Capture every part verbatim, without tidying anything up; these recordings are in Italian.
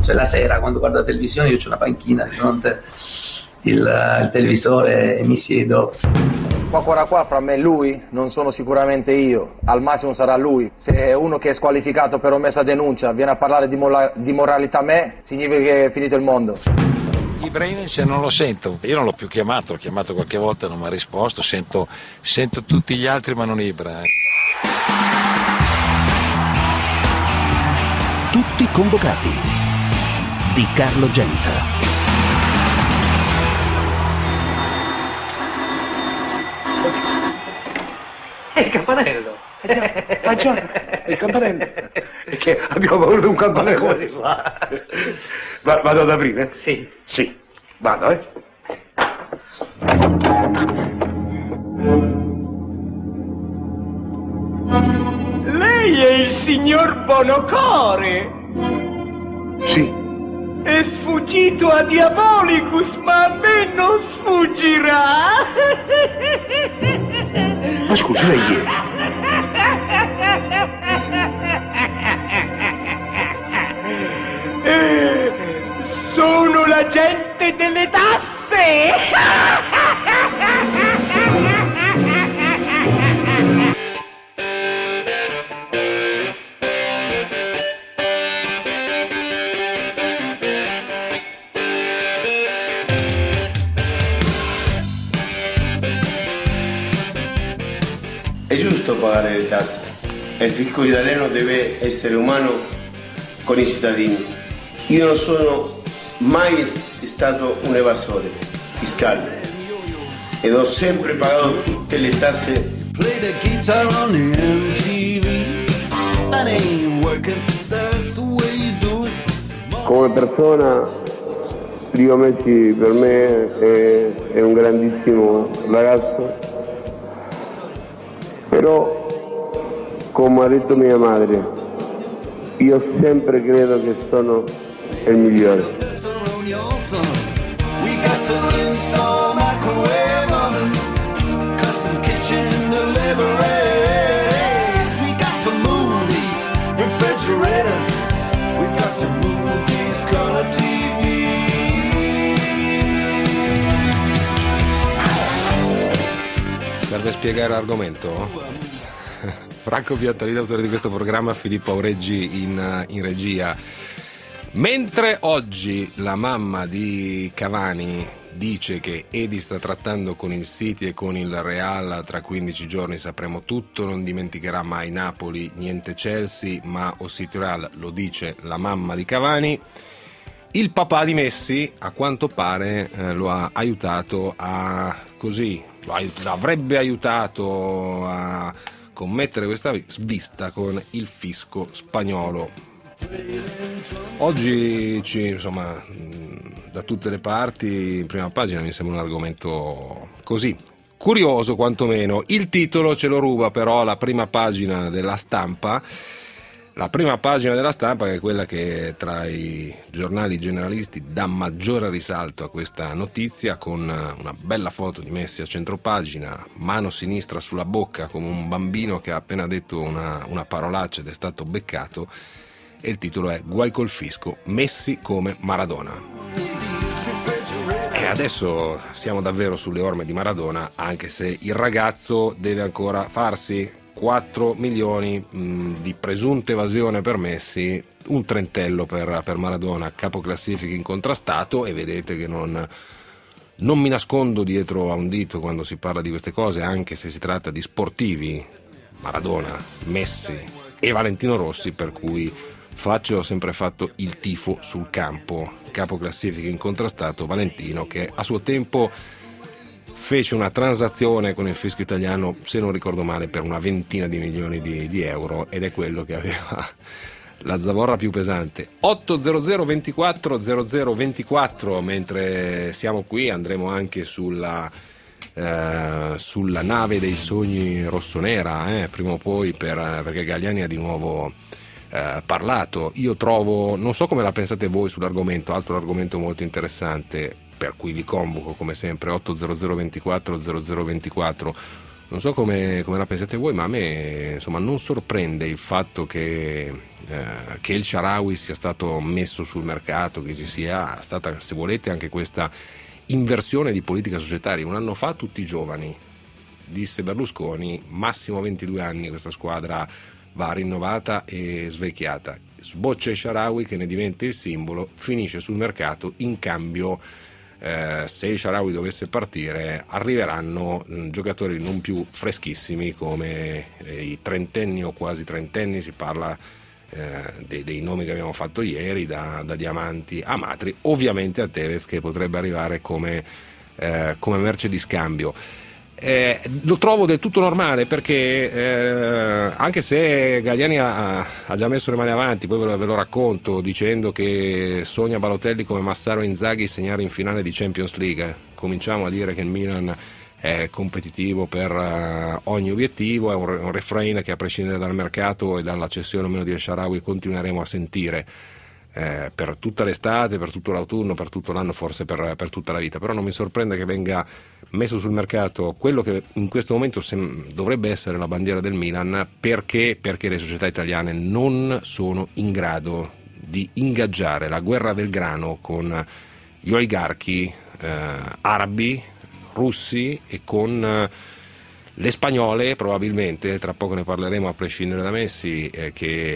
cioè la sera quando guardo la televisione io c'ho una panchina di fronte il, il televisore e mi siedo. Qua qua qua fra me e lui non sono sicuramente io, al massimo sarà lui. Se uno che è squalificato per omessa denuncia viene a parlare di, mola- di moralità a me, significa che è finito il mondo. Ibrahimovic non lo sento, io non l'ho più chiamato, l'ho chiamato qualche volta e non mi ha risposto, sento, sento tutti gli altri ma non Ibra. Tutti convocati di Carlo Genta. È il campanello. Ah già, è il campanello. Perché abbiamo voluto un campanello come si fa? Va, vado ad aprire? Sì. Sì, vado, eh. Lei è il signor Bonocore? Sì. È sfuggito a Diabolicus, ma a me non sfuggirà. Ma scusi, lei chi è? Eh, sono l'agente delle tasse. È giusto pagare le tasse. Il fisco italiano deve essere umano con i cittadini. Io non sono mai stato un evasore fiscale ed ho sempre pagato tutte le tasse. Come persona Dio Messi per me è, è un grandissimo ragazzo, però come ha detto mia madre, io sempre credo che sono il migliore. Serve spiegare l'argomento? Franco Fiattarì, autore di questo programma, Filippo Aureggi in, in regia. Mentre oggi la mamma di Cavani dice che Edi sta trattando con il City e con il Real, tra quindici giorni sapremo tutto, non dimenticherà mai Napoli, niente Chelsea, ma o City Real, lo dice la mamma di Cavani. Il papà di Messi, a quanto pare, eh, lo ha aiutato a così, lo aiut- l'avrebbe aiutato a commettere questa svista con il fisco spagnolo. Oggi ci, insomma, da tutte le parti in prima pagina mi sembra un argomento così curioso quantomeno. Il titolo ce lo ruba però la prima pagina della Stampa. La prima pagina della Stampa, che è quella che tra i giornali generalisti dà maggiore risalto a questa notizia, con una bella foto di Messi a centropagina, mano sinistra sulla bocca come un bambino che ha appena detto una, una parolaccia ed è stato beccato, e il titolo è "Guai col fisco, Messi come Maradona". E adesso siamo davvero sulle orme di Maradona, anche se il ragazzo deve ancora farsi quattro milioni mh, di presunta evasione per Messi, un trentello per, per Maradona, capoclassifica incontrastato, e vedete che non, non mi nascondo dietro a un dito quando si parla di queste cose, anche se si tratta di sportivi, Maradona, Messi e Valentino Rossi, per cui faccio ho sempre fatto il tifo sul campo. Capoclassifica incontrastato Valentino, che a suo tempo fece una transazione con il fisco italiano, se non ricordo male, per una ventina di milioni di, di euro, ed è quello che aveva la zavorra più pesante. otto zero zero ventiquattro zero zero ventiquattro, mentre siamo qui andremo anche sulla, eh, sulla nave dei sogni rossonera, eh, prima o poi, per, perché Galliani ha di nuovo eh, parlato. Io trovo, non so come la pensate voi sull'argomento, altro argomento molto interessante, per cui vi convoco come sempre otto zero zero ventiquattro zero zero ventiquattro, Non so come, come la pensate voi, ma a me insomma non sorprende il fatto che, eh, che El Shaarawy sia stato messo sul mercato, che ci sia stata, se volete, anche questa inversione di politica societaria. Un anno fa tutti giovani, disse Berlusconi, massimo ventidue anni, questa squadra va rinnovata e svecchiata. Sboccia El Shaarawy che ne diventa il simbolo, finisce sul mercato, in cambio Eh, se il Shaarawy dovesse partire arriveranno mh, giocatori non più freschissimi come eh, i trentenni o quasi trentenni, si parla eh, dei, dei nomi che abbiamo fatto ieri, da, da Diamanti a Matri, ovviamente a Tevez che potrebbe arrivare come, eh, come merce di scambio. Eh, lo trovo del tutto normale perché eh, anche se Galliani ha, ha già messo le mani avanti, poi ve lo, ve lo racconto dicendo che sogna Balotelli come Massaro Inzaghi segnare in finale di Champions League, cominciamo a dire che il Milan è competitivo per uh, ogni obiettivo, è un, un refrain che a prescindere dal mercato e dalla cessione o meno di El Shaarawy continueremo a sentire Eh, per tutta l'estate, per tutto l'autunno, per tutto l'anno, forse per, per tutta la vita. Però non mi sorprende che venga messo sul mercato quello che in questo momento sem- dovrebbe essere la bandiera del Milan, perché, perché le società italiane non sono in grado di ingaggiare la guerra del grano con gli oligarchi eh, arabi, russi e con eh, le spagnole, probabilmente, tra poco ne parleremo a prescindere da Messi, eh,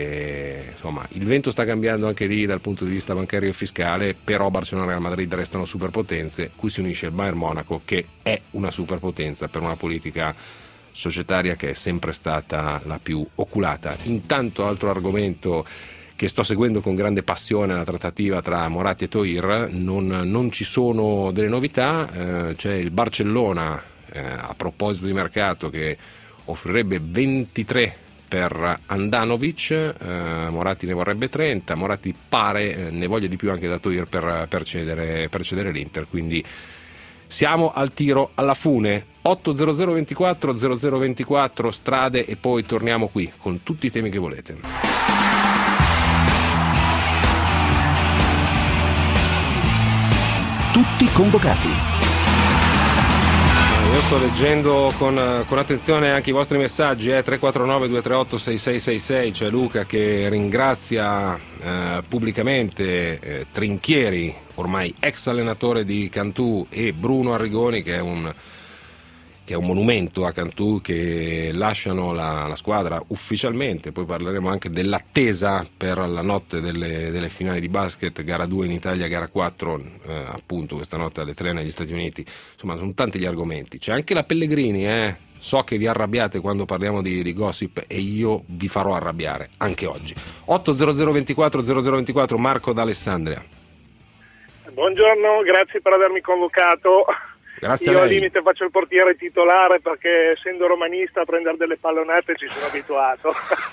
che insomma il vento sta cambiando anche lì dal punto di vista bancario e fiscale, però Barcellona e Real Madrid restano superpotenze, qui si unisce il Bayern Monaco che è una superpotenza per una politica societaria che è sempre stata la più oculata. Intanto, altro argomento che sto seguendo con grande passione, la trattativa tra Moratti e Thohir, non, non ci sono delle novità, eh, c'è il Barcellona Eh, a proposito di mercato che offrirebbe ventitré per Andanovic, eh, Moratti ne vorrebbe trenta, Moratti pare eh, ne voglia di più anche da Thohir per, per, cedere, per cedere l'Inter, quindi siamo al tiro alla fune. Otto zero zero ventiquattro zero zero ventiquattro strade e poi torniamo qui con tutti i temi che volete. Tutti convocati. Io sto leggendo con, con attenzione anche i vostri messaggi, eh, tre quattro nove due tre otto sei sei sei sei, c'è Luca che ringrazia eh, pubblicamente eh, Trinchieri, ormai ex allenatore di Cantù, e Bruno Arrigoni che è un, che è un monumento a Cantù, che lasciano la, la squadra ufficialmente. Poi parleremo anche dell'attesa per la notte delle, delle finali di basket, gara due in Italia, gara quattro eh, appunto questa notte alle tre negli Stati Uniti. Insomma, sono tanti gli argomenti. C'è anche la Pellegrini, eh. So che vi arrabbiate quando parliamo di, di gossip e io vi farò arrabbiare anche oggi. otto zero zero ventiquattro zero zero ventiquattro, Marco da Alessandria. Buongiorno, grazie per avermi convocato. Grazie Io a al lei. limite faccio il portiere titolare perché essendo romanista a prendere delle pallonate ci sono abituato.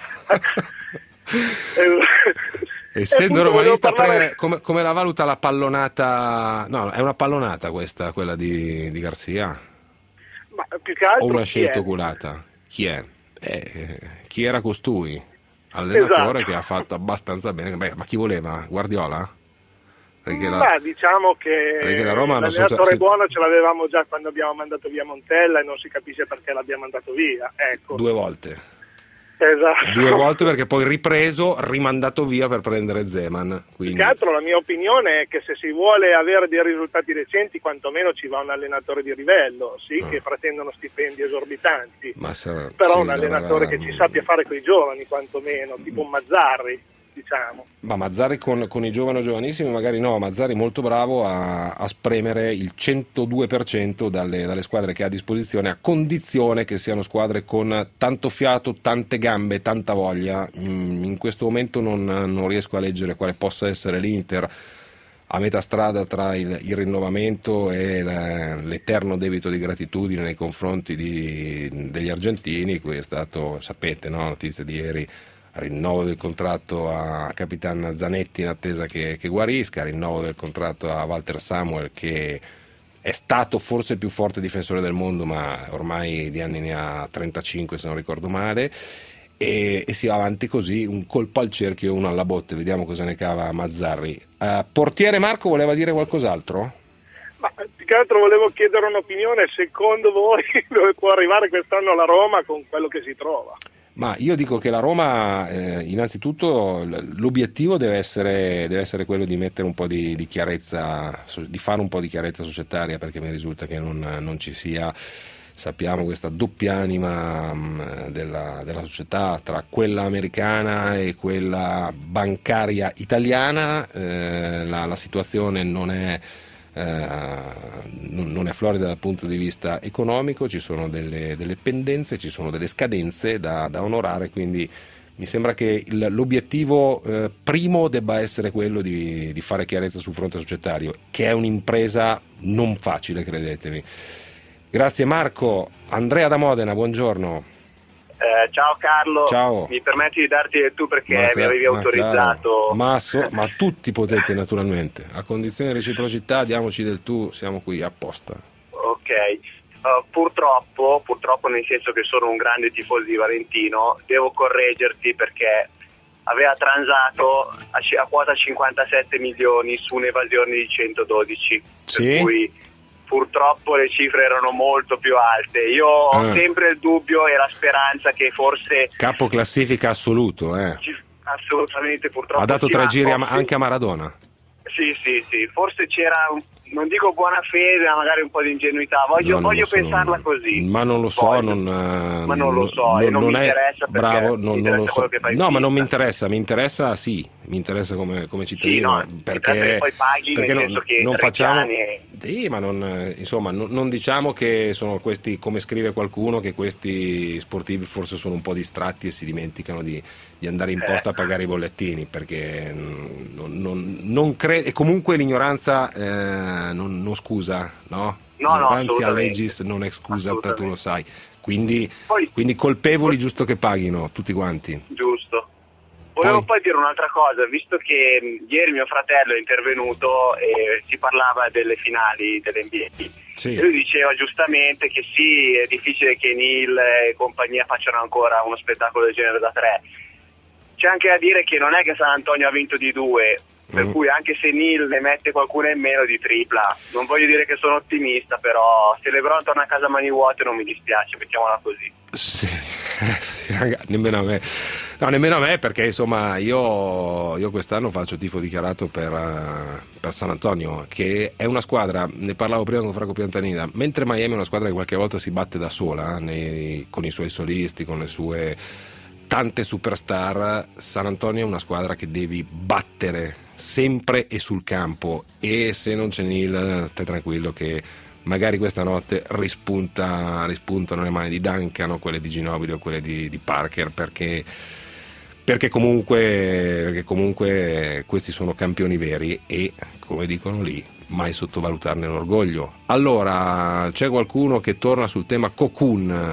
Essendo appunto, romanista, parlare... prendere, come, come la valuta la pallonata? No, è una pallonata questa, quella di, di Garzia? Ma più che altro o una chi scelta è? oculata? Chi è? Eh, chi era costui? Allenatore Esatto. che ha fatto abbastanza bene. Beh, ma chi voleva? Guardiola? Perché Ma la, diciamo che perché la Roma non so- l'allenatore se- buono ce l'avevamo già quando abbiamo mandato via Montella e non si capisce perché l'abbiamo mandato via. Ecco. due volte. Esatto. Due volte perché poi ripreso, rimandato via per prendere Zeman. Più Quindi che altro la mia opinione è che se si vuole avere dei risultati decenti quantomeno ci va un allenatore di livello, sì, Ah. che pretendono stipendi esorbitanti, ma sa- però sì, un allenatore dovrà- che ci sappia fare coi giovani quantomeno, tipo un Mazzarri, diciamo. Ma Mazzarri con, con i giovani o giovanissimi magari no, Mazzarri molto bravo a, a spremere il centodue per cento dalle, dalle squadre che ha a disposizione, a condizione che siano squadre con tanto fiato, tante gambe, tanta voglia. Mm, in questo momento non, non riesco a leggere quale possa essere l'Inter a metà strada tra il, il rinnovamento e la, l'eterno debito di gratitudine nei confronti di, degli argentini, cui è stato, sapete, no? Notizia di ieri, rinnovo del contratto a Capitan Zanetti in attesa che, che guarisca, rinnovo del contratto a Walter Samuel, che è stato forse il più forte difensore del mondo, ma ormai di anni ne ha trentacinque se non ricordo male, e, e si va avanti così, un colpo al cerchio e uno alla botte. Vediamo cosa ne cava Mazzarri. Uh, portiere Marco voleva dire qualcos'altro? Ma più che altro volevo chiedere un'opinione, secondo voi dove può arrivare quest'anno la Roma con quello che si trova? Ma io dico che la Roma, eh, innanzitutto l'obiettivo deve essere, deve essere quello di mettere un po' di, di chiarezza, di fare un po' di chiarezza societaria, perché mi risulta che non, non ci sia, sappiamo, questa doppia anima mh, della, della società tra quella americana e quella bancaria italiana. Eh, la, la situazione non è Uh, non è florida dal punto di vista economico, ci sono delle, delle pendenze, ci sono delle scadenze da, da onorare, quindi mi sembra che il, l'obiettivo eh, primo debba essere quello di, di fare chiarezza sul fronte societario, che è un'impresa non facile, credetemi. Grazie Marco. Andrea da Modena, buongiorno. Eh, ciao Carlo, ciao. Mi permetti di darti del tu perché ma, mi avevi ma autorizzato. Ma, so, ma tutti potete naturalmente, a condizione di reciprocità diamoci del tu, siamo qui apposta. Ok, uh, purtroppo, purtroppo nel senso che sono un grande tifoso di Valentino, devo correggerti perché aveva transato a, a quota cinquantasette milioni su un'evasione di centododici, sì? Per cui purtroppo le cifre erano molto più alte. Io ho ah. sempre il dubbio e la speranza che forse capo classifica assoluto, eh. assolutamente purtroppo ha dato sì, tre giri forse, anche a Maradona. Sì, sì, sì, forse c'era un, non dico buona fede, ma magari un po' di ingenuità. Voglio, no, voglio so, pensarla non, così. Ma non lo so, voglio. non, ma non lo so, non, e non, non mi è, interessa perché bravo, mi non, interessa non lo so. quello che fai. No, ma non mi interessa, mi interessa sì, mi interessa come, come cittadino, sì, no, perché, poi paghi, perché nel non, senso che non facciamo e... sì, ma non, insomma, non, non diciamo che sono questi, come scrive qualcuno, che questi sportivi forse sono un po' distratti e si dimenticano di, di andare in posta eh. a pagare i bollettini, perché non, non, non credo, e comunque l'ignoranza eh, non, non scusa, no? No, no, L'ignoranza legis non è scusa, tu lo sai, quindi, poi, quindi colpevoli poi, giusto che paghino tutti quanti. Giusto. Volevo poi, poi dire un'altra cosa, visto che mh, ieri mio fratello è intervenuto e si parlava delle finali dell'N B A, sì. E lui diceva giustamente che sì, è difficile che Neil e compagnia facciano ancora uno spettacolo del genere da tre. C'è anche da dire che non è che San Antonio ha vinto di due, per mm. cui anche se Neil ne mette qualcuna in meno di tripla, non voglio dire che sono ottimista, però se LeBron torna a casa a mani vuote non mi dispiace, mettiamola così. Sì, nemmeno a me, no, nemmeno a me, perché insomma io, io quest'anno faccio tifo dichiarato per, uh, per San Antonio, che è una squadra, ne parlavo prima con Franco Piantanida, mentre Miami è una squadra che qualche volta si batte da sola, eh, nei, con i suoi solisti, con le sue tante superstar, San Antonio è una squadra che devi battere sempre e sul campo, e se non c'è Neil stai tranquillo che magari questa notte rispunta, rispuntano le mani di Duncan o quelle di Ginobili o quelle di, di Parker, perché, perché, comunque, perché comunque questi sono campioni veri e, come dicono lì, mai sottovalutarne l'orgoglio. Allora, c'è qualcuno che torna sul tema Cocoon,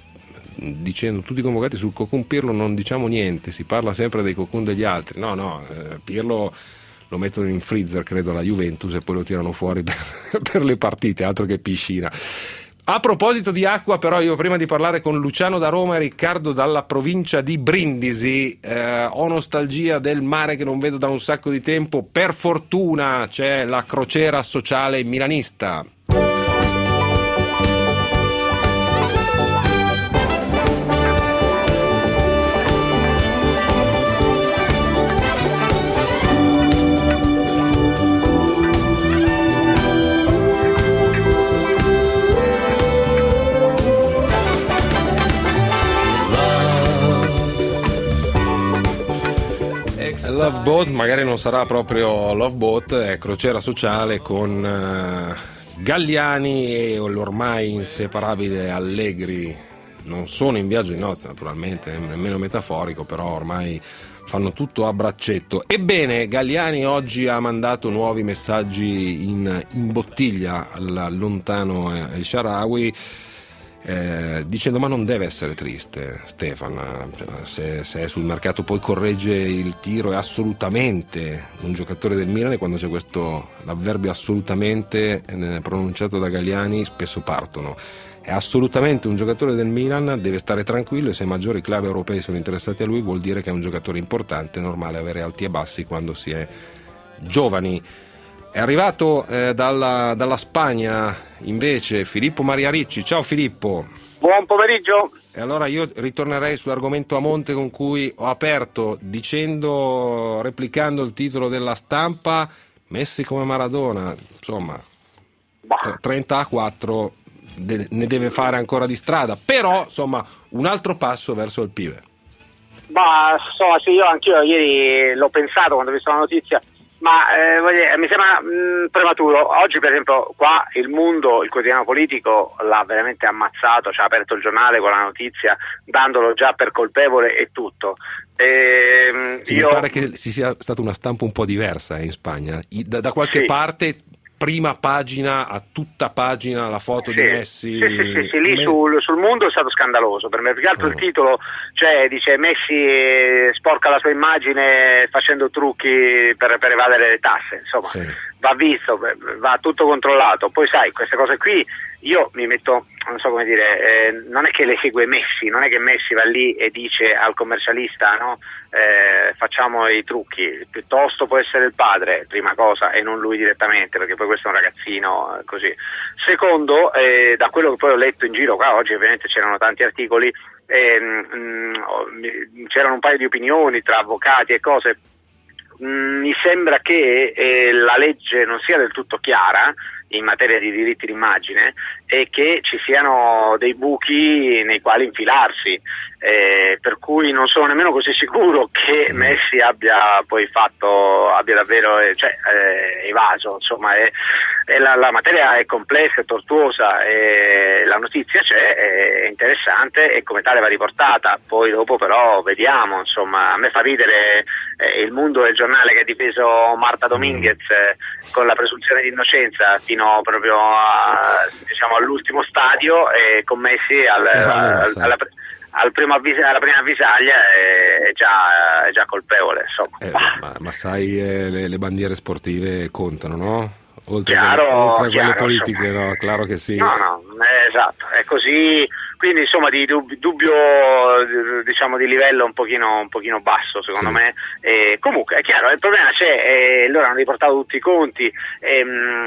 dicendo tutti convocati sul Cocoon Pirlo, non diciamo niente, si parla sempre dei Cocoon degli altri. No, no, eh, Pirlo lo mettono in freezer, credo, alla Juventus, e poi lo tirano fuori per, per le partite, altro che piscina. A proposito di acqua, però, io prima di parlare con Luciano da Roma e Riccardo dalla provincia di Brindisi, eh, ho nostalgia del mare che non vedo da un sacco di tempo. Per fortuna c'è la crociera sociale milanista. Love Boat, magari non sarà proprio Love Boat, è crociera sociale con uh, Galliani e l'ormai inseparabile Allegri. Non sono in viaggio di nozze, naturalmente, nemmeno metaforico, però ormai fanno tutto a braccetto. Ebbene, Galliani oggi ha mandato nuovi messaggi in, in bottiglia al lontano El Shaarawy, Eh, dicendo: ma non deve essere triste Stefan, se, se è sul mercato poi corregge il tiro, è assolutamente un giocatore del Milan, e quando c'è questo l'avverbio assolutamente eh, pronunciato da Galliani spesso partono. È assolutamente un giocatore del Milan, deve stare tranquillo, e se i maggiori club europei sono interessati a lui vuol dire che è un giocatore importante, è normale avere alti e bassi quando si è giovani. È arrivato eh, dalla, dalla Spagna invece Filippo Maria Ricci. Ciao Filippo. Buon pomeriggio. E allora io ritornerei sull'argomento a monte con cui ho aperto dicendo, replicando il titolo della Stampa, Messi come Maradona, insomma, trenta a quattro de- ne deve fare ancora di strada, però insomma un altro passo verso il pive. Ma insomma sì, io anch'io ieri l'ho pensato quando ho visto la notizia, ma eh, voglio dire, mi sembra mh, prematuro. Oggi per esempio qua Il Mondo, il quotidiano politico, l'ha veramente ammazzato, ci ha aperto il giornale con la notizia dandolo già per colpevole e tutto. E, sì, io... Mi pare che si sia stata una stampa un po' diversa eh, in Spagna, I, da, da qualche sì. parte prima pagina, a tutta pagina la foto sì, di Messi. Sì, sì, sì, sì lì Me... sul, sul Mondo è stato scandaloso per me, perché altro oh. il titolo, cioè dice Messi sporca la sua immagine facendo trucchi per, per evadere le tasse, insomma sì. va visto, va tutto controllato. Poi sai, queste cose qui io mi metto, non so come dire, eh, non è che le segue Messi, non è che Messi va lì e dice al commercialista no, eh, facciamo i trucchi, piuttosto può essere il padre, prima cosa, e non lui direttamente, perché poi questo è un ragazzino eh, così. Secondo, eh, da quello che poi ho letto in giro, qua oggi ovviamente c'erano tanti articoli, eh, mh, c'erano un paio di opinioni tra avvocati e cose, mh, mi sembra che eh, la legge non sia del tutto chiara in materia di diritti d'immagine e che ci siano dei buchi nei quali infilarsi, eh, per cui non sono nemmeno così sicuro che Messi abbia poi fatto, abbia davvero eh, cioè, eh, evaso, insomma è, è la, la materia è complessa, è tortuosa, e la notizia c'è, è interessante e come tale va riportata, poi dopo però vediamo, insomma a me fa ridere eh, Il Mondo è il giornale che ha difeso Marta Dominguez eh, con la presunzione di innocenza fino proprio a, diciamo all'ultimo stadio e commessi al, al, alla, al primo avvis- alla prima avvisaglia è già, è già colpevole, insomma. Eh, ma, ma sai eh, le, le bandiere sportive contano, no? Oltre, chiaro, a, oltre a chiaro, quelle politiche, insomma. No, claro che sì. No, no, è esatto, è così. Quindi insomma di dub- dubbio diciamo di livello un pochino, un pochino basso secondo sì. me, e comunque è chiaro, il problema c'è, e loro hanno riportato tutti i conti, e,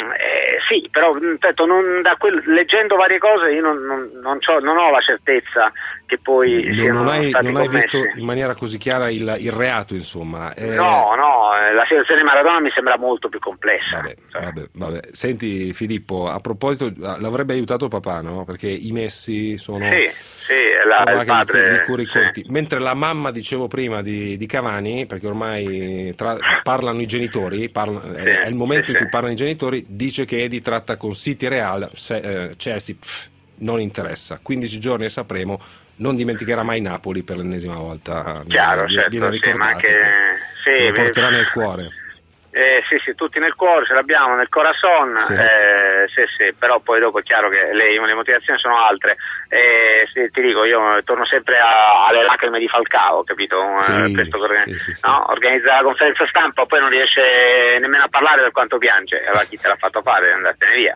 e, sì, però ripeto, non, da quel, leggendo varie cose io non, non, non, c'ho, non ho la certezza che poi non, siano non hai, stati non hai commessi. visto in maniera così chiara il, il reato, insomma. Eh... No, no, la situazione di Maradona mi sembra molto più complessa. Vabbè, vabbè, vabbè. Senti Filippo, a proposito, l'avrebbe aiutato papà, no? Perché i Messi sono Sì, sì, la, il padre, di curi sì. conti. Mentre la mamma, dicevo prima, di, di Cavani, perché ormai tra, parlano i genitori, parla, sì, è il momento sì, in cui sì. parlano i genitori, dice che Edi tratta con City Real, se, eh, Chelsea, pff, non interessa. quindici giorni e sapremo, non dimenticherà mai Napoli per l'ennesima volta. Chiaro, viene, certo, viene sì, ma anche, sì, lo porterà nel cuore. Eh, sì, sì, tutti nel cuore, ce l'abbiamo nel corazon, sì. Eh, sì, sì, però poi dopo è chiaro che le, le motivazioni sono altre. Eh, sì, ti dico, io torno sempre a, alle lacrime di Falcao, capito? Sì, eh, questo che organi- sì, sì, sì. No? Organizza la conferenza stampa, poi non riesce nemmeno a parlare per quanto piange. Allora chi te l'ha fatto fare? Andatene via.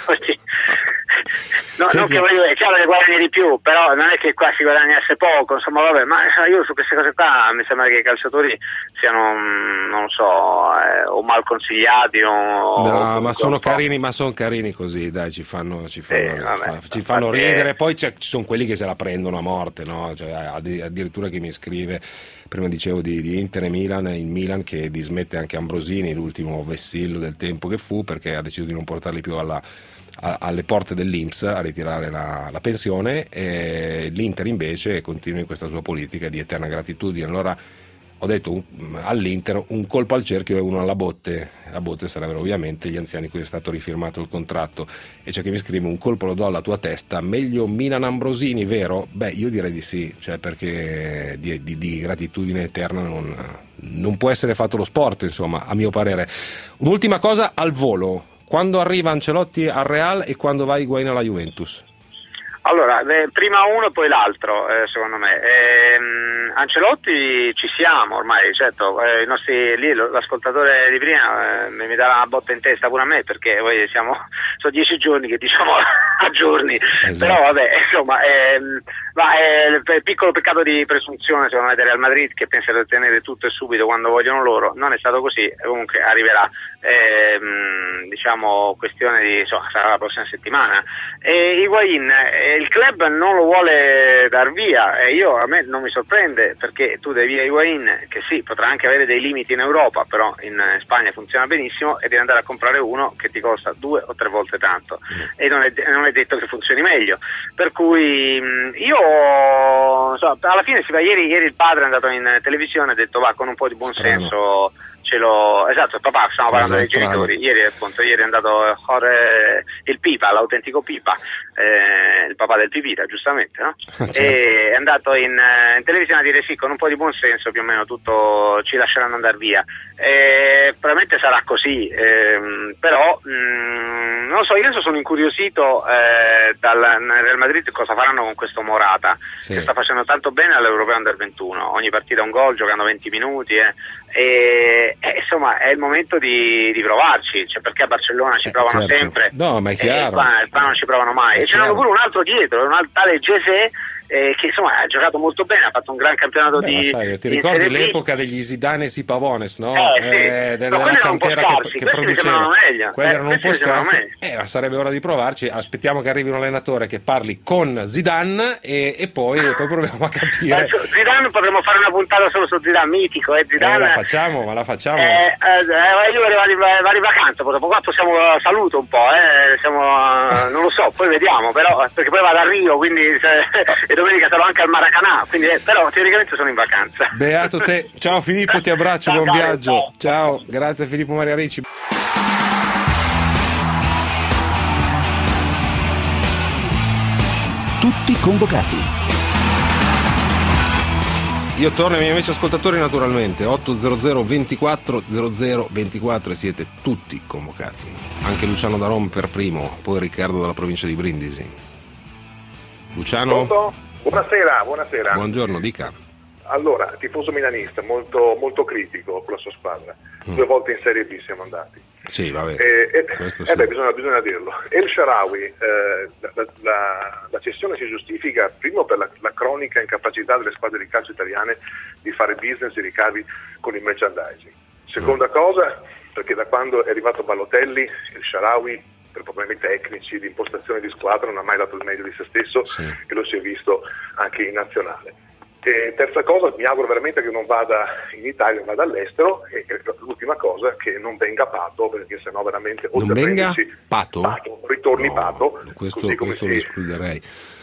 No, non che voglio, è chiaro che guadagni di più, però non è che qua si guadagnasse poco, insomma vabbè, ma io su queste cose qua mi sembra che i calciatori siano, non lo so, eh, o mal consigliati o... No, o ma sono carini, ma sono carini così, dai, ci fanno, ci fanno, sì, vabbè, fa, ci fanno infatti... ridere, poi ci sono quelli che se la prendono a morte, no? Cioè, addirittura chi mi scrive, prima dicevo di, di Inter e Milan, il Milan che dismette anche Ambrosini, l'ultimo vessillo del tempo che fu, perché ha deciso di non portarli più alla alle porte dell'I N P S a ritirare la, la pensione, e l'Inter invece continua in questa sua politica di eterna gratitudine. Allora ho detto un, all'Inter un colpo al cerchio e uno alla botte. La botte sarebbero ovviamente gli anziani cui è stato rifirmato il contratto, e c'è chi mi scrive un colpo lo do alla tua testa, meglio Milan Ambrosini, vero? Beh, io direi di sì, cioè perché di, di, di gratitudine eterna non, non può essere fatto lo sport, insomma, a mio parere. Un'ultima cosa al volo: quando arriva Ancelotti al Real e quando va Higuaín alla Juventus? Allora, eh, prima uno e poi l'altro, eh, secondo me. Eh, Ancelotti ci siamo ormai, certo, eh, i nostri, lì, l'ascoltatore di prima eh, mi dà una botta in testa pure a me, perché poi siamo, sono dieci giorni che diciamo a giorni. Esatto. Però vabbè, insomma, ehm, ma è il piccolo peccato di presunzione secondo me del Real Madrid, che pensa di ottenere tutto e subito quando vogliono loro. Non è stato così, e comunque arriverà, ehm, diciamo, questione di, insomma, sarà la prossima settimana. E Higuaín, eh, il club non lo vuole dar via, e io, a me non mi sorprende, perché tu dai via Higuaín, che sì, potrà anche avere dei limiti in Europa, però in Spagna funziona benissimo, e devi andare a comprare uno che ti costa due o tre volte tanto, mm. e non è, non è detto che funzioni meglio, per cui io, so, alla fine si va, ieri, ieri il padre è andato in televisione e ha detto va, con un po' di buonsenso ce lo, esatto, il papà, stiamo parlando dei genitori, ieri appunto, ieri è andato Jorge, il Pipa, l'autentico Pipa, eh, il papà del Pipita, giustamente, no? Certo. E è andato in, in televisione a dire sì, con un po' di buonsenso più o meno tutto ci lasceranno andare via, e probabilmente sarà così, ehm, però mh, non lo so, io adesso sono incuriosito eh, dal Real Madrid cosa faranno con questo Morata, sì, che sta facendo tanto bene all'Europeo Under ventuno, ogni partita un gol, giocando venti minuti, eh, e, e insomma è il momento di, di provarci, cioè, perché a Barcellona ci provano eh, certo. sempre, no, ma è chiaro, e qua, qua non ci provano mai, è e ce n'hanno pure un altro dietro, un altro tale Gesé, eh, che insomma ha giocato molto bene, ha fatto un gran campionato. Beh, di, sai, ti di ricordi l'epoca degli Zidane e Sipavones, no? Eh, sì. eh, della no, cantera che, che produceva, quelli eh, erano un po' scarsi, eh, ma sarebbe ora di provarci, aspettiamo che arrivi un allenatore che parli con Zidane e, e poi, ah. poi proviamo a capire. Eh, Zidane potremmo fare una puntata solo su Zidane, mitico, eh, Zidane. Eh, la facciamo, ma la facciamo. Eh, eh, io vorrei vari vacanze, dopo qua possiamo, saluto un po', eh, siamo, non lo so, poi vediamo, però, perché poi vado a Rio, quindi se, e domenica sarò anche al Maracanã, quindi, eh, però teoricamente sono in vacanza. Beato te, ciao Filippo, ti abbraccio, ciao, buon viaggio, ciao. ciao, grazie Filippo Maria Ricci. Tutti convocati. Io torno ai miei amici ascoltatori naturalmente, otto zero zero ventiquattro zero zero ventiquattro, e siete tutti convocati, anche Luciano da Roma per primo, poi Riccardo dalla provincia di Brindisi. Luciano? Pronto? Buonasera, buonasera. Buongiorno, dica. Allora, tifoso milanista, molto, molto critico con la sua squadra, mm. due volte in Serie B siamo andati. Sì, vabbè. Eh, eh, Questo eh sì. beh, bisogna, bisogna dirlo. El Shaarawy, eh, la, la, la cessione si giustifica primo per la, la cronica incapacità delle squadre di calcio italiane di fare business e ricavi con il merchandising. Seconda mm. cosa, perché da quando è arrivato Balotelli, El Shaarawy, per problemi tecnici, di impostazione di squadra, non ha mai dato il meglio di se stesso, sì. e lo si è visto anche in nazionale. E terza cosa, mi auguro veramente che non vada in Italia, non vada all'estero, e l'ultima cosa, che non venga Pato, perché sennò veramente non venga Pato? Pato, ritorni no, Pato, questo, questo lo escluderei.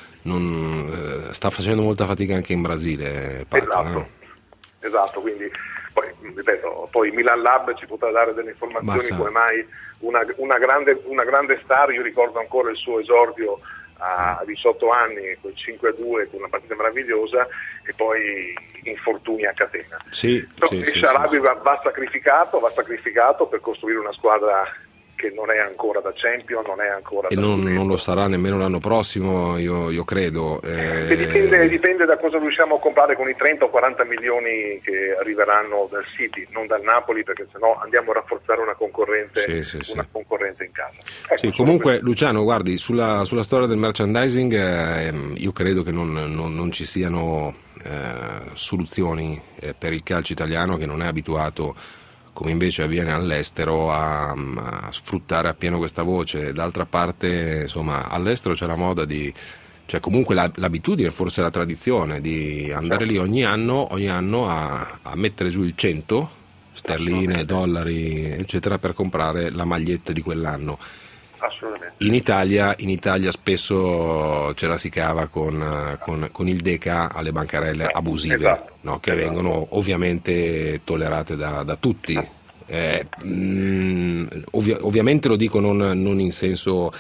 Non, eh, sta facendo molta fatica anche in Brasile, Pato. Esatto, eh. esatto, quindi poi ripeto, poi Milan Lab ci potrà dare delle informazioni come mai una, una, grande, una grande star, io ricordo ancora il suo esordio a diciotto anni con cinque a due, con una partita meravigliosa, e poi infortuni a catena. Sì, Però sì, il sì, Shaarawy sì. va, va sacrificato, va sacrificato per costruire una squadra che non è ancora da champion, non è ancora e da non, non lo sarà nemmeno l'anno prossimo, io, io credo. Eh... Dipende, dipende da cosa riusciamo a comprare con i trenta o quaranta milioni che arriveranno dal City, non dal Napoli, perché sennò andiamo a rafforzare una concorrente, sì, sì, una sì. concorrente in casa. Ecco, sì, comunque questo. Luciano, guardi, sulla, sulla storia del merchandising eh, io credo che non, non, non ci siano eh, soluzioni eh, per il calcio italiano, che non è abituato, come invece avviene all'estero, a, a sfruttare appieno questa voce. D'altra parte, insomma, all'estero c'è la moda di, cioè comunque la, l'abitudine, forse la tradizione, di andare lì ogni anno, ogni anno a, a mettere giù il cento, sterline, dollari, eccetera, per comprare la maglietta di quell'anno. Assolutamente. In Italia, in Italia spesso ce la si cava con, con, con il Deca alle bancarelle abusive, esatto. no? Che esatto. vengono ovviamente tollerate da, da tutti. Eh, mh, ovvia, ovviamente lo dico non, non in senso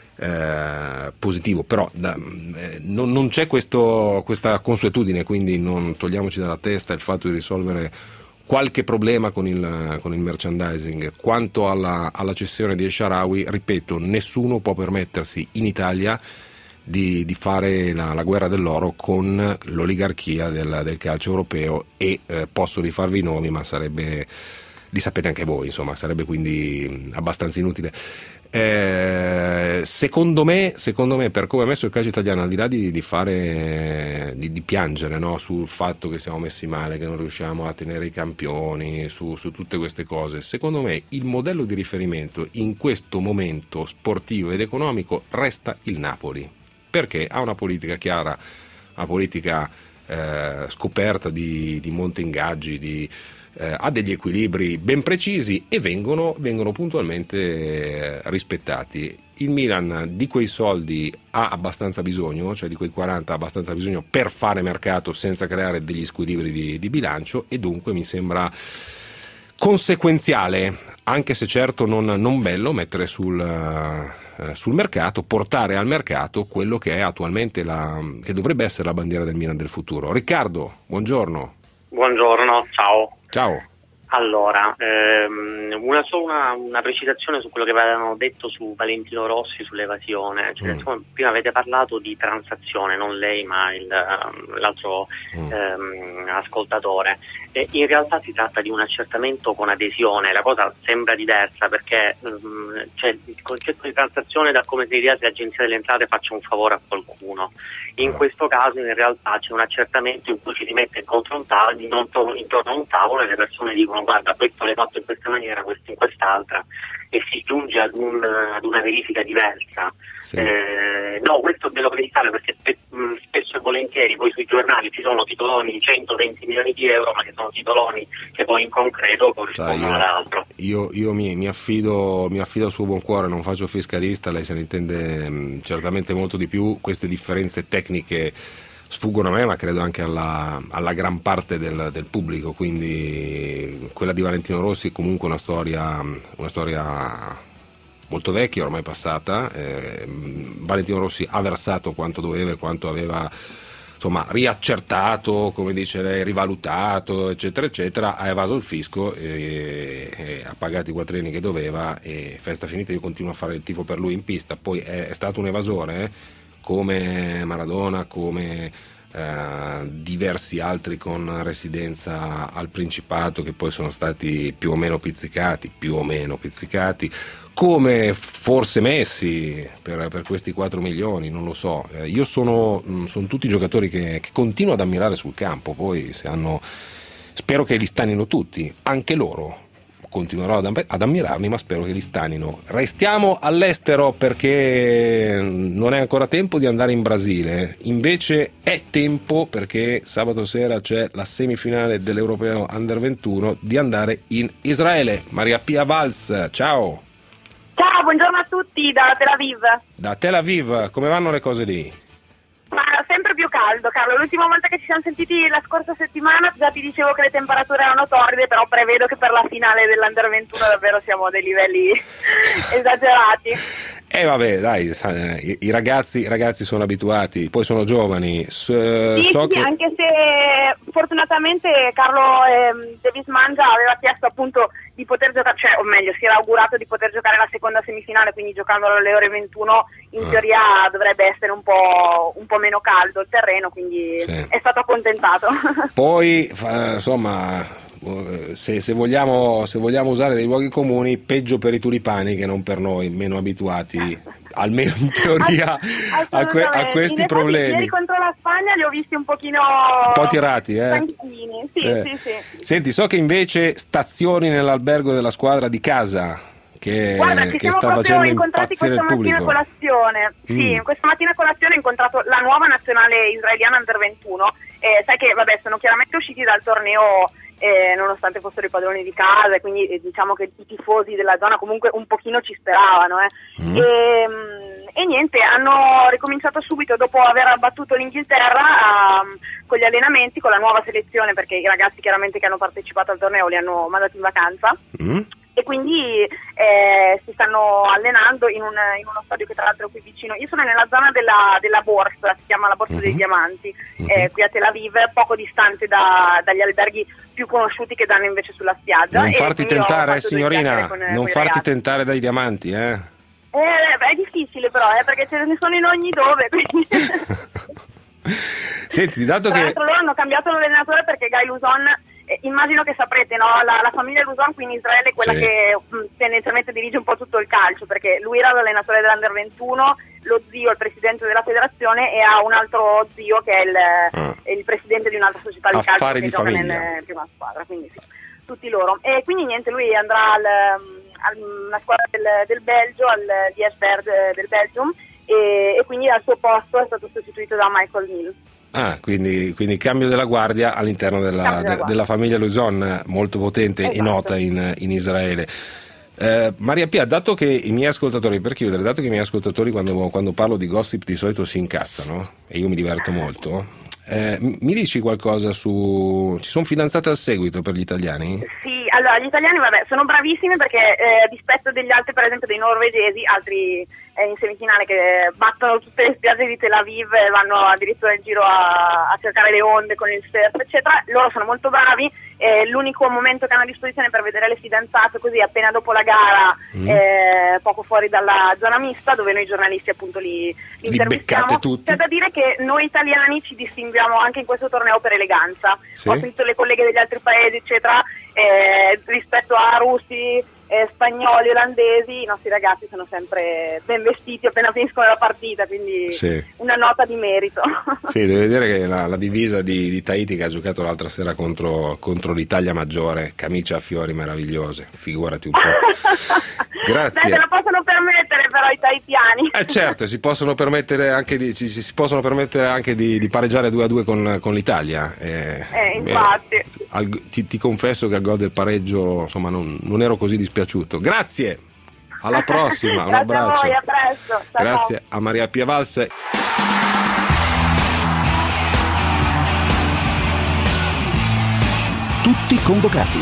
eh, positivo, però da, eh, non, non c'è questo, questa consuetudine, quindi non togliamoci dalla testa il fatto di risolvere qualche problema con il, con il merchandising. Quanto alla, alla cessione di El Shaarawy, ripeto, nessuno può permettersi in Italia di, di fare la, la guerra dell'oro con l'oligarchia del, del calcio europeo, e eh, posso rifarvi i nomi, ma sarebbe li sapete anche voi, insomma, sarebbe quindi abbastanza inutile. Eh, secondo me, secondo me, per come è messo il calcio italiano, al di là di, di fare di, di piangere, no, sul fatto che siamo messi male, che non riusciamo a tenere i campioni, su, su tutte queste cose, secondo me il modello di riferimento in questo momento sportivo ed economico resta il Napoli, perché ha una politica chiara, una politica eh, scoperta di, di monte ingaggi, di Eh, ha degli equilibri ben precisi e vengono, vengono puntualmente eh, rispettati. Il Milan di quei soldi ha abbastanza bisogno, cioè di quei quaranta ha abbastanza bisogno per fare mercato senza creare degli squilibri di, di bilancio, e dunque mi sembra conseguenziale, anche se certo non, non bello, mettere sul, eh, sul mercato, portare al mercato quello che è attualmente la, che dovrebbe essere la bandiera del Milan del futuro. Riccardo, buongiorno. Buongiorno, ciao. Ciao. Allora, ehm, una solo una, una precisazione su quello che avevano detto su Valentino Rossi, sull'evasione. Cioè, mm. insomma, prima avete parlato di transazione, non lei ma il, l'altro mm. ehm, ascoltatore. E in realtà si tratta di un accertamento con adesione. La cosa sembra diversa perché ehm, cioè, il concetto di transazione da come si dice che l'Agenzia delle Entrate faccia un favore a qualcuno. In questo caso in realtà c'è un accertamento in cui ci si mette intorno a un tavolo, intorno a un tavolo e le persone dicono guarda, questo l'hai fatto in questa maniera, questo in quest'altra, e si giunge ad, un, ad una verifica diversa. Sì. Eh, no, questo ve lo pensare perché spe, spesso e volentieri poi sui giornali ci sono titoloni di centoventi milioni di euro, ma che sono titoloni che poi in concreto corrispondono ad altro. Io, io mi, mi, affido, mi affido al suo buon cuore, non faccio fiscalista, lei se ne intende mh, certamente molto di più. Queste differenze tecniche sfuggono a me, ma credo anche alla, alla gran parte del, del pubblico, quindi quella di Valentino Rossi è comunque una storia, una storia molto vecchia, ormai passata. eh, Valentino Rossi ha versato quanto doveva e quanto aveva, insomma, riaccertato, come dice lei, rivalutato, eccetera eccetera, ha evaso il fisco e, e ha pagato i quattrini che doveva, e festa finita. Io continuo a fare il tifo per lui in pista. Poi è, è stato un evasore, eh? come Maradona, come eh, diversi altri con residenza al Principato, che poi sono stati più o meno pizzicati, più o meno pizzicati, come forse Messi per, per questi quattro milioni, non lo so. Eh, io sono, sono tutti giocatori che, che continuo ad ammirare sul campo, poi se hanno, spero che li stanino tutti, anche loro. Continuerò ad, ad ammirarli, ma spero che li stanino. Restiamo all'estero perché non è ancora tempo di andare in Brasile, invece è tempo, perché sabato sera c'è la semifinale dell'Europeo Under ventuno, di andare in Israele. Maria Pia Valls, ciao. Ciao, buongiorno a tutti da Tel Aviv. Da Tel Aviv, come vanno le cose lì? Ma sempre più caldo, Carlo. L'ultima volta che ci siamo sentiti la scorsa settimana già ti dicevo che le temperature erano torride, però prevedo che per la finale dell'Under ventuno davvero siamo a dei livelli esagerati. E eh vabbè, dai, i, i, ragazzi, i ragazzi sono abituati, poi sono giovani. S- sì, so sì, che... anche se fortunatamente Carlo eh, Davis Mangia aveva chiesto appunto di poter giocare, cioè, o meglio, si era augurato di poter giocare la seconda semifinale, quindi giocandolo alle ore ventuno in ah. teoria dovrebbe essere un po', un po' meno caldo il terreno, quindi sì. È stato accontentato. Poi, eh, insomma... Se, se, vogliamo, se vogliamo usare dei luoghi comuni, peggio per i tulipani che non per noi, meno abituati, almeno in teoria, a, que, a questi in problemi. Ieri contro la Spagna li ho visti un pochino un po' tirati, eh? stanchini. Sì, eh. sì, sì. Senti, so che invece stazioni nell'albergo della squadra di casa, che, Guarda, ci che siamo sta proprio incontrati questa mattina a colazione. Mm. Sì, questa mattina a colazione ho incontrato la nuova nazionale israeliana Under ventuno. Eh, sai che vabbè, sono chiaramente usciti dal torneo eh, nonostante fossero i padroni di casa, e quindi eh, diciamo che i tifosi della zona comunque un pochino ci speravano. Eh. Mm. E, e niente, hanno ricominciato subito dopo aver battuto l'Inghilterra um, con gli allenamenti, con la nuova selezione, perché i ragazzi chiaramente che hanno partecipato al torneo li hanno mandati in vacanza. Mm. E quindi eh, si stanno allenando in, un, in uno stadio che tra l'altro è qui vicino. Io sono nella zona della, della borsa, si chiama la Borsa uh-huh. dei Diamanti, uh-huh. eh, qui a Tel Aviv, poco distante da, dagli alberghi più conosciuti che danno invece sulla spiaggia. Non farti tentare, eh, signorina, con, non farti ragazzi. tentare dai diamanti, eh? Eh, è difficile però, eh, perché ce ne sono in ogni dove, quindi... Senti, dato tra che... l'altro loro hanno cambiato l'allenatore perché Guy Luzon Eh, immagino che saprete, no? La, la famiglia Luzon qui in Israele è quella Sì. che mh, tendenzialmente dirige un po' tutto il calcio, perché lui era l'allenatore dell'Under ventuno, lo zio è il presidente della federazione e ha un altro zio che è il, Ah. è il presidente di un'altra società di Affari calcio che di gioca famiglia. nella prima squadra, quindi sì, tutti loro. E quindi niente, lui andrà al, alla squadra del, del Belgio, al D S Verde del Belgium, e, e quindi al suo posto è stato sostituito da Michael Neal. Ah, quindi, quindi cambio della guardia all'interno della, Cambio della de- guardia. della famiglia Luzon, molto potente e Esatto. nota in, in Israele. Eh, Maria Pia, dato che i miei ascoltatori, per chiudere, dato che i miei ascoltatori quando, quando parlo di gossip di solito si incazzano e io mi diverto molto, eh, mi dici qualcosa su... ci sono fidanzate al seguito per gli italiani? Sì, allora gli italiani vabbè sono bravissimi perché eh, a dispetto degli altri, per esempio dei norvegesi, altri eh, in semifinale che battono tutte le spiagge di Tel Aviv e vanno addirittura in giro a, a cercare le onde con il surf eccetera, loro sono molto bravi, eh, l'unico momento che hanno a disposizione per vedere le fidanzate così appena dopo la gara, Mm. eh, poco fuori dalla zona mista dove noi giornalisti appunto li, li Li intervistiamo. beccate tutti? C'è da dire che noi italiani ci distinguiamo anche in questo torneo per eleganza. Sì? Ho sentito le colleghe degli altri paesi eccetera, eh, rispetto a russi, eh, spagnoli, olandesi, i nostri ragazzi sono sempre ben vestiti appena finiscono la partita, quindi Sì. una nota di merito. Sì, devo vedere che la, la divisa di, di Tahiti che ha giocato l'altra sera contro, contro l'Italia maggiore, camicia a fiori meravigliose, figurati un po'. Beh, Grazie. se lo possono permettere però i tahitiani. Eh certo, si possono permettere anche di, ci, si possono permettere anche di, di pareggiare due a due con, con l'Italia. Eh, Eh, infatti. eh, al- ti, ti confesso che al gol del pareggio insomma non, non ero così dispiaciuto. Grazie, alla prossima, un Grazie a abbraccio. voi, a presto. Ciao, Grazie ciao. a Maria Pia Valse. Tutti convocati.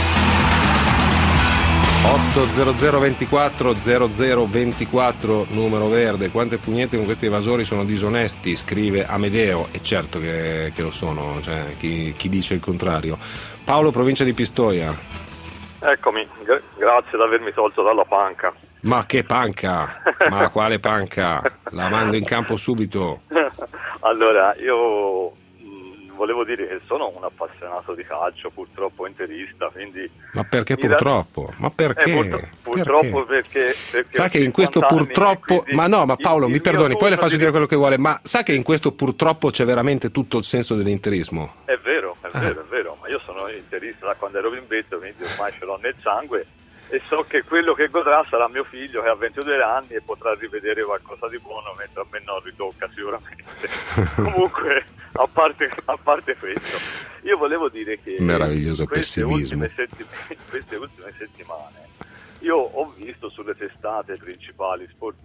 otto zero zero ventiquattro zero zero ventiquattro numero verde. Quante pugnette con questi evasori sono disonesti, scrive Amedeo, e certo che, che lo sono, cioè, chi, chi dice il contrario. Paolo, provincia di Pistoia. Eccomi, gra- grazie di avermi tolto dalla panca. Ma che panca, ma quale panca, la mando in campo subito. Allora, io mh, volevo dire che sono un appassionato di calcio, purtroppo interista, quindi... Ma perché mi da- purtroppo? Ma perché? Eh, purtro- purtroppo perché... perché Sa ho che in questo cinquanta anni, purtroppo, quindi ma no, ma il- Paolo il mi mio perdoni, poi le punto faccio di- dire quello che vuole, ma sa che in questo purtroppo c'è veramente tutto il senso dell'interismo? È vero, è Ah. vero, è vero, ma io sono interista da quando ero bimbetto, quindi ormai ce l'ho nel sangue e so che quello che godrà sarà mio figlio che ha ventidue anni e potrà rivedere qualcosa di buono, mentre a me non ritocca sicuramente. Comunque, a parte, a parte questo, io volevo dire che Meraviglioso queste pessimismo. ultime, setti- queste ultime settimane io ho visto sulle testate principali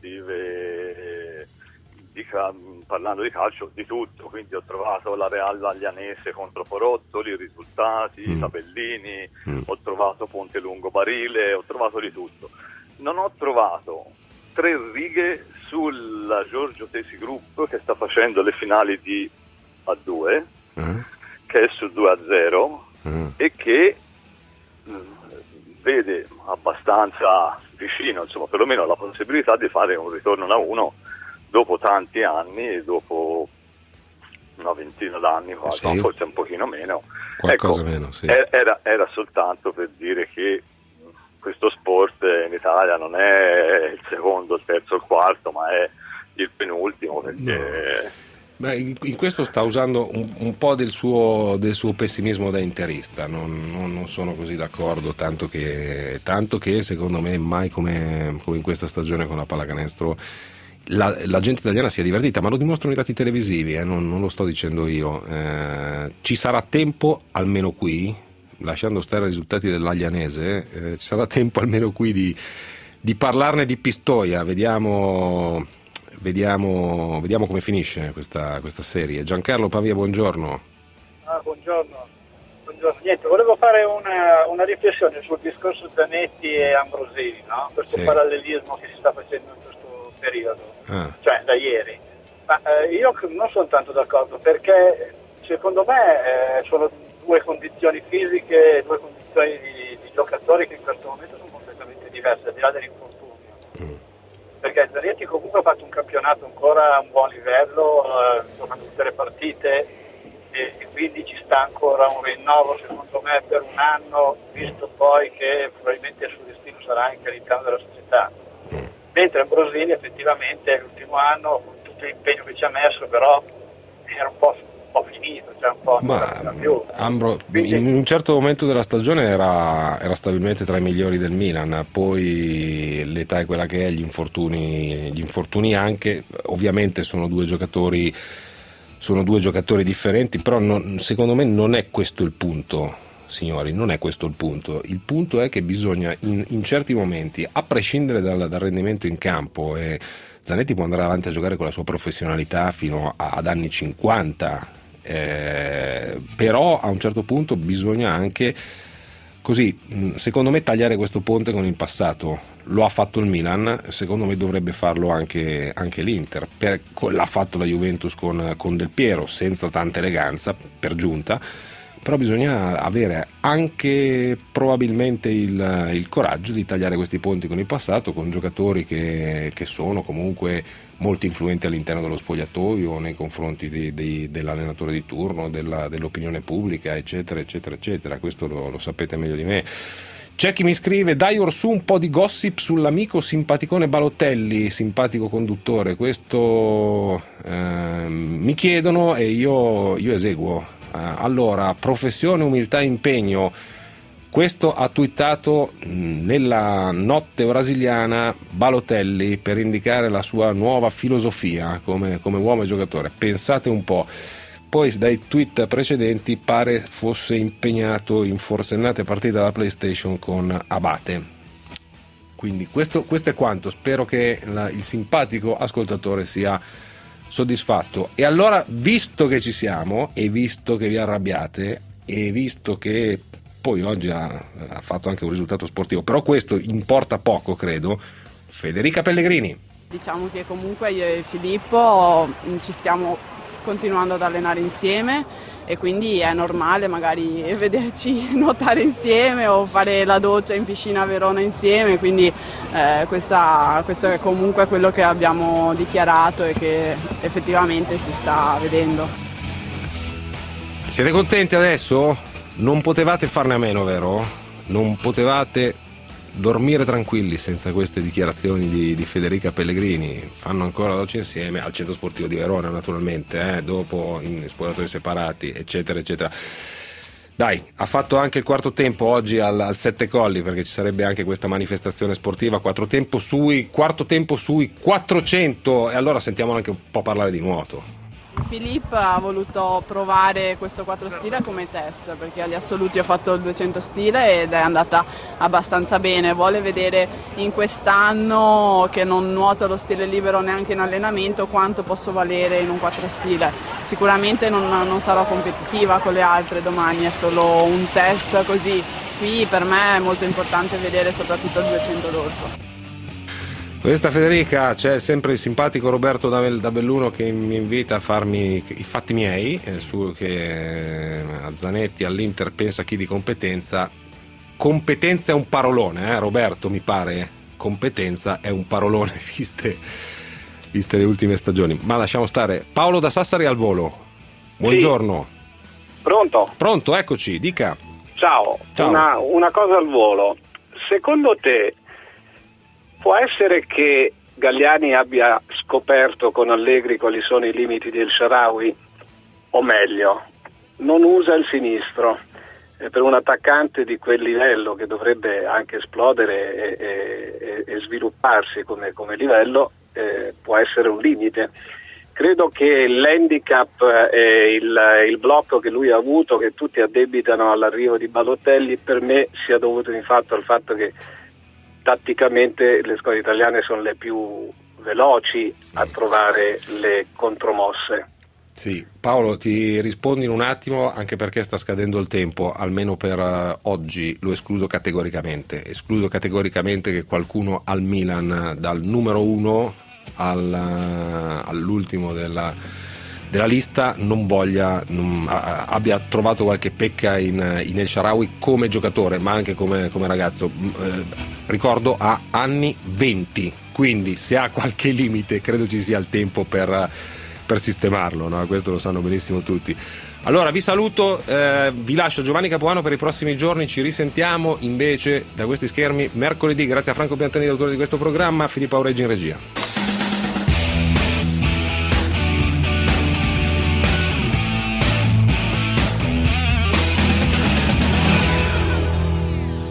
sportive, di ca- parlando di calcio, di tutto, quindi ho trovato la Real Aglianese contro Porottoli, i risultati, i Mm. tabellini, Mm. ho trovato Ponte Lungo Barile, ho trovato di tutto. Non ho trovato tre righe sulla Giorgio Tesi Group che sta facendo le finali di A due, Eh? che è su due a zero Eh. e che mh, vede abbastanza vicino, insomma, perlomeno la possibilità di fare un ritorno a uno dopo tanti anni e dopo una ventina d'anni, quasi, Sì. forse un pochino meno. Qualcosa Ecco, meno, sì. e- Era, era soltanto per dire che mh, questo sport in Italia non è il secondo, il terzo, il quarto, ma è il penultimo, perché... Beh, in, in questo sta usando un, un po' del suo, del suo pessimismo da interista, non, non- non sono così d'accordo, tanto che, tanto che secondo me mai come, come in questa stagione con la pallacanestro la, la gente italiana si è divertita, ma lo dimostrano i dati televisivi, eh, non, non lo sto dicendo io. Eh, ci sarà tempo almeno qui, lasciando stare i risultati dell'Aglianese, eh, ci sarà tempo almeno qui di, di parlarne di Pistoia, vediamo... Vediamo, vediamo come finisce questa, questa serie. Giancarlo Pavia, buongiorno. Ah, buongiorno. Buongiorno. Niente, volevo fare una, una riflessione sul discorso Zanetti e Ambrosini, no? Questo Sì. parallelismo che si sta facendo in questo periodo, Ah, cioè da ieri. Ma eh, io non sono tanto d'accordo perché secondo me eh, sono due condizioni fisiche, due condizioni di, di giocatori che in questo momento sono completamente diverse, al di là dell'infortunio. Perché Zanetti comunque ha fatto un campionato ancora a un buon livello, eh, insomma, tutte le partite, e, e quindi ci sta ancora un rinnovo secondo me per un anno, visto poi che probabilmente il suo destino sarà anche all'interno della società. Mentre Ambrosini effettivamente l'ultimo anno, con tutto l'impegno che ci ha messo, però era un po', un po' finito, cioè un po' Ma più. Ambro in un certo momento della stagione era, era stabilmente tra i migliori del Milan, poi l'età è quella che è, gli infortuni, gli infortuni anche, ovviamente sono due giocatori sono due giocatori differenti, però non, secondo me non è questo il punto. Signori, non è questo il punto. Il punto è che bisogna in, in certi momenti, a prescindere dal, dal rendimento in campo, e Zanetti può andare avanti a giocare con la sua professionalità fino a, ad anni cinquanta, eh, però a un certo punto bisogna anche, così, secondo me, tagliare questo ponte con il passato. Lo ha fatto il Milan, secondo me dovrebbe farlo anche, anche l'Inter, per, l'ha fatto la Juventus con, con Del Piero, senza tanta eleganza, per giunta. Però bisogna avere anche probabilmente il, il coraggio di tagliare questi ponti con il passato, con giocatori che, che sono comunque molto influenti all'interno dello spogliatoio, nei confronti di, di, dell'allenatore di turno, della, dell'opinione pubblica, eccetera, eccetera, eccetera. Questo lo, lo sapete meglio di me. C'è chi mi scrive: dai Orsù un po' di gossip sull'amico simpaticone Balotelli, simpatico conduttore. Questo eh, mi chiedono e io, io eseguo. Allora, professione, umiltà, impegno. Questo ha twittato nella notte brasiliana Balotelli per indicare la sua nuova filosofia come, come uomo e giocatore. Pensate un po'. Poi dai tweet precedenti pare fosse impegnato in forsennate partite dalla PlayStation con Abate. Quindi questo, questo è quanto. Spero che la, il simpatico ascoltatore sia soddisfatto. E allora, visto che ci siamo e visto che vi arrabbiate e visto che poi oggi ha, ha fatto anche un risultato sportivo, però questo importa poco, credo, Federica Pellegrini. Diciamo che comunque io e Filippo ci stiamo continuando ad allenare insieme e quindi è normale magari vederci nuotare insieme o fare la doccia in piscina a Verona insieme, quindi eh, questa, questo è comunque quello che abbiamo dichiarato e che effettivamente si sta vedendo. Siete contenti adesso? Non potevate farne a meno, vero? Non potevate dormire tranquilli senza queste dichiarazioni di, di Federica Pellegrini. Fanno ancora la doccia insieme al centro sportivo di Verona, naturalmente, eh, dopo in spogliatoi separati, eccetera eccetera. Dai, ha fatto anche il quarto tempo oggi al, al Sette Colli, perché ci sarebbe anche questa manifestazione sportiva, quattro tempo sui, quarto tempo sui quattrocento, e allora sentiamo anche un po' parlare di nuoto. Filippo ha voluto provare questo quattro stile come test, perché agli assoluti ho fatto il duecento stile ed è andata abbastanza bene. Vuole vedere in quest'anno, che non nuoto lo stile libero neanche in allenamento, quanto posso valere in un quattro stile. Sicuramente non, non sarò competitiva con le altre domani, è solo un test così. Qui per me è molto importante vedere soprattutto il duecento dorso. Questa Federica, c'è sempre il simpatico Roberto da Belluno che mi invita a farmi i fatti miei, eh, su, che a Zanetti, all'Inter pensa chi di competenza. Competenza è un parolone, eh, Roberto, mi pare. Competenza è un parolone, viste, viste le ultime stagioni. Ma lasciamo stare. Paolo da Sassari al volo. Buongiorno. Sì. Pronto? Pronto, eccoci, dica. Ciao. Ciao. Una, una cosa al volo. Secondo te può essere che Galliani abbia scoperto con Allegri quali sono i limiti del Shaarawy? O meglio, non usa il sinistro. E per un attaccante di quel livello, che dovrebbe anche esplodere e, e, e svilupparsi come, come livello, eh, può essere un limite. Credo che l'handicap e il, il blocco che lui ha avuto, che tutti addebitano all'arrivo di Balotelli, per me sia dovuto in fatto al fatto che tatticamente le squadre italiane sono le più veloci a trovare le contromosse. Sì, Paolo, ti rispondo in un attimo, anche perché sta scadendo il tempo, almeno per uh, oggi lo escludo categoricamente. Escludo categoricamente che qualcuno al Milan, dal numero uno al, uh, all'ultimo della, della lista, non voglia, non, a, abbia trovato qualche pecca in, in El Shaarawy come giocatore, ma anche come, come ragazzo. Eh, ricordo, ha anni venti, quindi se ha qualche limite credo ci sia il tempo per... per sistemarlo, no? Questo lo sanno benissimo tutti. Allora vi saluto, eh, vi lascio Giovanni Capuano per i prossimi giorni, ci risentiamo invece da questi schermi mercoledì. Grazie a Franco Piantanini, autore di questo programma, Filippo Aureggi in regia.